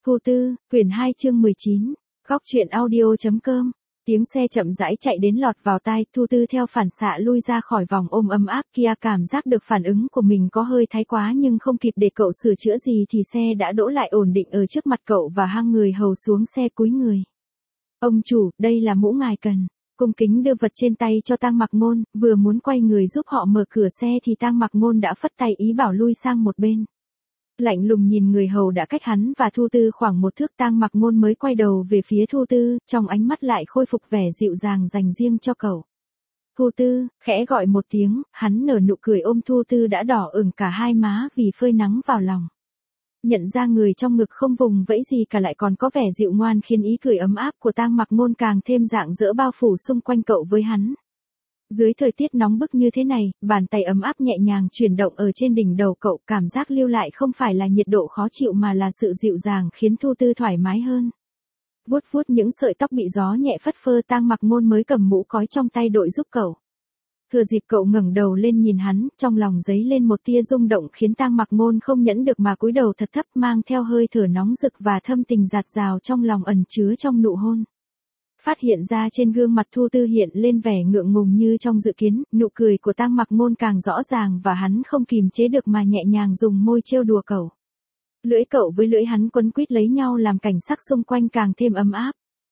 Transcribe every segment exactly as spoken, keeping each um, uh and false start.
Thu Tư, quyển hai chương mười chín, góc truyện audio.com. Tiếng xe chậm rãi chạy đến lọt vào tai, Thu Tư theo phản xạ lui ra khỏi vòng ôm ấm áp kia, cảm giác được phản ứng của mình có hơi thái quá nhưng không kịp để cậu sửa chữa gì thì xe đã đỗ lại ổn định ở trước mặt cậu và hang người hầu xuống xe cúi người. Ông chủ, đây là mũ ngài cần. Cung kính đưa vật trên tay cho Tang Mặc Ngôn, vừa muốn quay người giúp họ mở cửa xe thì Tang Mặc Ngôn đã phất tay ý bảo lui sang một bên. Lạnh lùng nhìn người hầu đã cách hắn và Thu Tư khoảng một thước, Tang Mặc Ngôn mới quay đầu về phía Thu Tư, trong ánh mắt lại khôi phục vẻ dịu dàng dành riêng cho cậu. Thu Tư, khẽ gọi một tiếng, hắn nở nụ cười ôm Thu Tư đã đỏ ửng cả hai má vì phơi nắng vào lòng. Nhận ra người trong ngực không vùng vẫy gì cả lại còn có vẻ dịu ngoan khiến ý cười ấm áp của Tang Mặc Ngôn càng thêm rạng rỡ bao phủ xung quanh cậu với hắn. Dưới thời tiết nóng bức như thế này, bàn tay ấm áp nhẹ nhàng chuyển động ở trên đỉnh đầu cậu, cảm giác lưu lại không phải là nhiệt độ khó chịu mà là sự dịu dàng khiến Thu Tư thoải mái hơn. Vuốt vuốt những sợi tóc bị gió nhẹ phất phơ, Tang Mặc Ngôn mới cầm mũ cói trong tay đội giúp cậu. Thừa dịp cậu ngẩng đầu lên nhìn hắn, trong lòng dấy lên một tia rung động khiến Tang Mặc Ngôn không nhẫn được mà cúi đầu thật thấp, mang theo hơi thở nóng rực và thâm tình dạt dào trong lòng ẩn chứa trong nụ hôn. Phát hiện ra trên gương mặt Thu Tư hiện lên vẻ ngượng ngùng như trong dự kiến, nụ cười của Tang Mặc Ngôn càng rõ ràng và hắn không kìm chế được mà nhẹ nhàng dùng môi trêu đùa cậu. Lưỡi cậu với lưỡi hắn quấn quýt lấy nhau làm cảnh sắc xung quanh càng thêm ấm áp.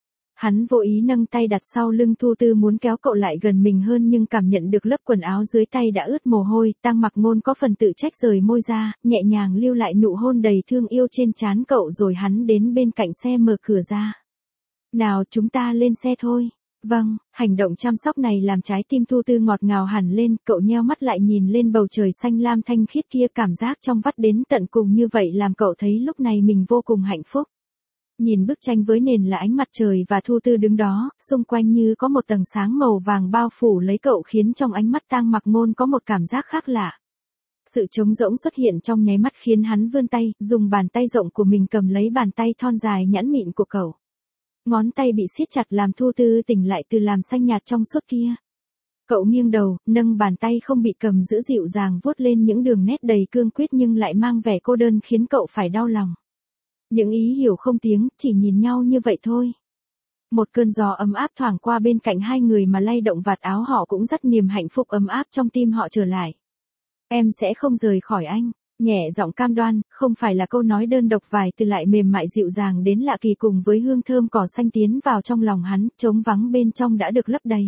Hắn vô ý nâng tay đặt sau lưng Thu Tư muốn kéo cậu lại gần mình hơn nhưng cảm nhận được lớp quần áo dưới tay đã ướt mồ hôi, Tang Mặc Ngôn có phần tự trách rời môi ra, nhẹ nhàng lưu lại nụ hôn đầy thương yêu trên trán cậu rồi hắn đến bên cạnh xe mở cửa ra. Nào chúng ta lên xe thôi. Vâng, hành động chăm sóc này làm trái tim Thu Tư ngọt ngào hẳn lên, cậu nheo mắt lại nhìn lên bầu trời xanh lam thanh khiết kia, cảm giác trong vắt đến tận cùng như vậy làm cậu thấy lúc này mình vô cùng hạnh phúc. Nhìn bức tranh với nền là ánh mặt trời và Thu Tư đứng đó, xung quanh như có một tầng sáng màu vàng bao phủ lấy cậu khiến trong ánh mắt Tang Mặc Ngôn có một cảm giác khác lạ. Sự trống rỗng xuất hiện trong nháy mắt khiến hắn vươn tay, dùng bàn tay rộng của mình cầm lấy bàn tay thon dài nhẵn mịn của cậu. Ngón tay bị siết chặt làm Thu Tư tỉnh lại từ làm xanh nhạt trong suốt kia. Cậu nghiêng đầu, nâng bàn tay không bị cầm giữ dịu dàng vuốt lên những đường nét đầy cương quyết nhưng lại mang vẻ cô đơn khiến cậu phải đau lòng. Những ý hiểu không tiếng, chỉ nhìn nhau như vậy thôi. Một cơn gió ấm áp thoảng qua bên cạnh hai người mà lay động vạt áo họ cũng dắt niềm hạnh phúc ấm áp trong tim họ trở lại. Em sẽ không rời khỏi anh. Nhẹ giọng cam đoan, không phải là câu nói đơn độc, vài từ lại mềm mại dịu dàng đến lạ kỳ cùng với hương thơm cỏ xanh tiến vào trong lòng hắn, trống vắng bên trong đã được lấp đầy.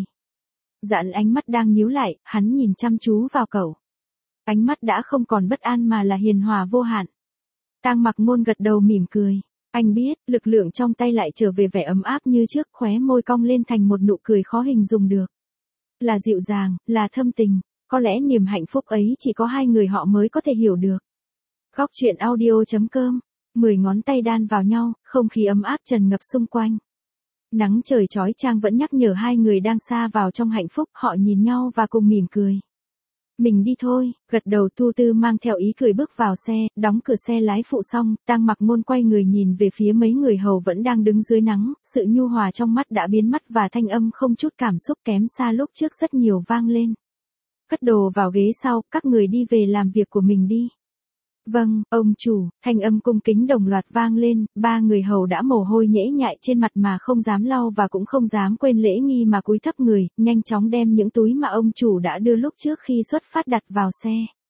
Dạn ánh mắt đang nhíu lại, hắn nhìn chăm chú vào cậu. Ánh mắt đã không còn bất an mà là hiền hòa vô hạn. Tang Mặc Ngôn gật đầu mỉm cười. Anh biết, lực lượng trong tay lại trở về vẻ ấm áp như trước, khóe môi cong lên thành một nụ cười khó hình dung được. Là dịu dàng, là thâm tình. Có lẽ niềm hạnh phúc ấy chỉ có hai người họ mới có thể hiểu được. Góc truyện audio.com. Mười ngón tay đan vào nhau, không khí ấm áp tràn ngập xung quanh. Nắng trời chói chang vẫn nhắc nhở hai người đang xa vào trong hạnh phúc, họ nhìn nhau và cùng mỉm cười. Mình đi thôi, gật đầu Thu Tư mang theo ý cười bước vào xe, đóng cửa xe lái phụ xong, Tang Mặc Ngôn quay người nhìn về phía mấy người hầu vẫn đang đứng dưới nắng, sự nhu hòa trong mắt đã biến mất và thanh âm không chút cảm xúc kém xa lúc trước rất nhiều vang lên. Cất đồ vào ghế sau, các người đi về làm việc của mình đi. Vâng, ông chủ, thanh âm cung kính đồng loạt vang lên, ba người hầu đã mồ hôi nhễ nhại trên mặt mà không dám lau và cũng không dám quên lễ nghi mà cúi thấp người, nhanh chóng đem những túi mà ông chủ đã đưa lúc trước khi xuất phát đặt vào xe.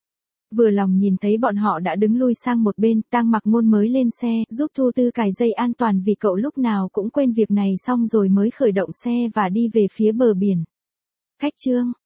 Vừa lòng nhìn thấy bọn họ đã đứng lui sang một bên, Tang Mặc Ngôn mới lên xe, giúp Thu Tư cài dây an toàn vì cậu lúc nào cũng quên việc này xong rồi mới khởi động xe và đi về phía bờ biển. Khách Trương.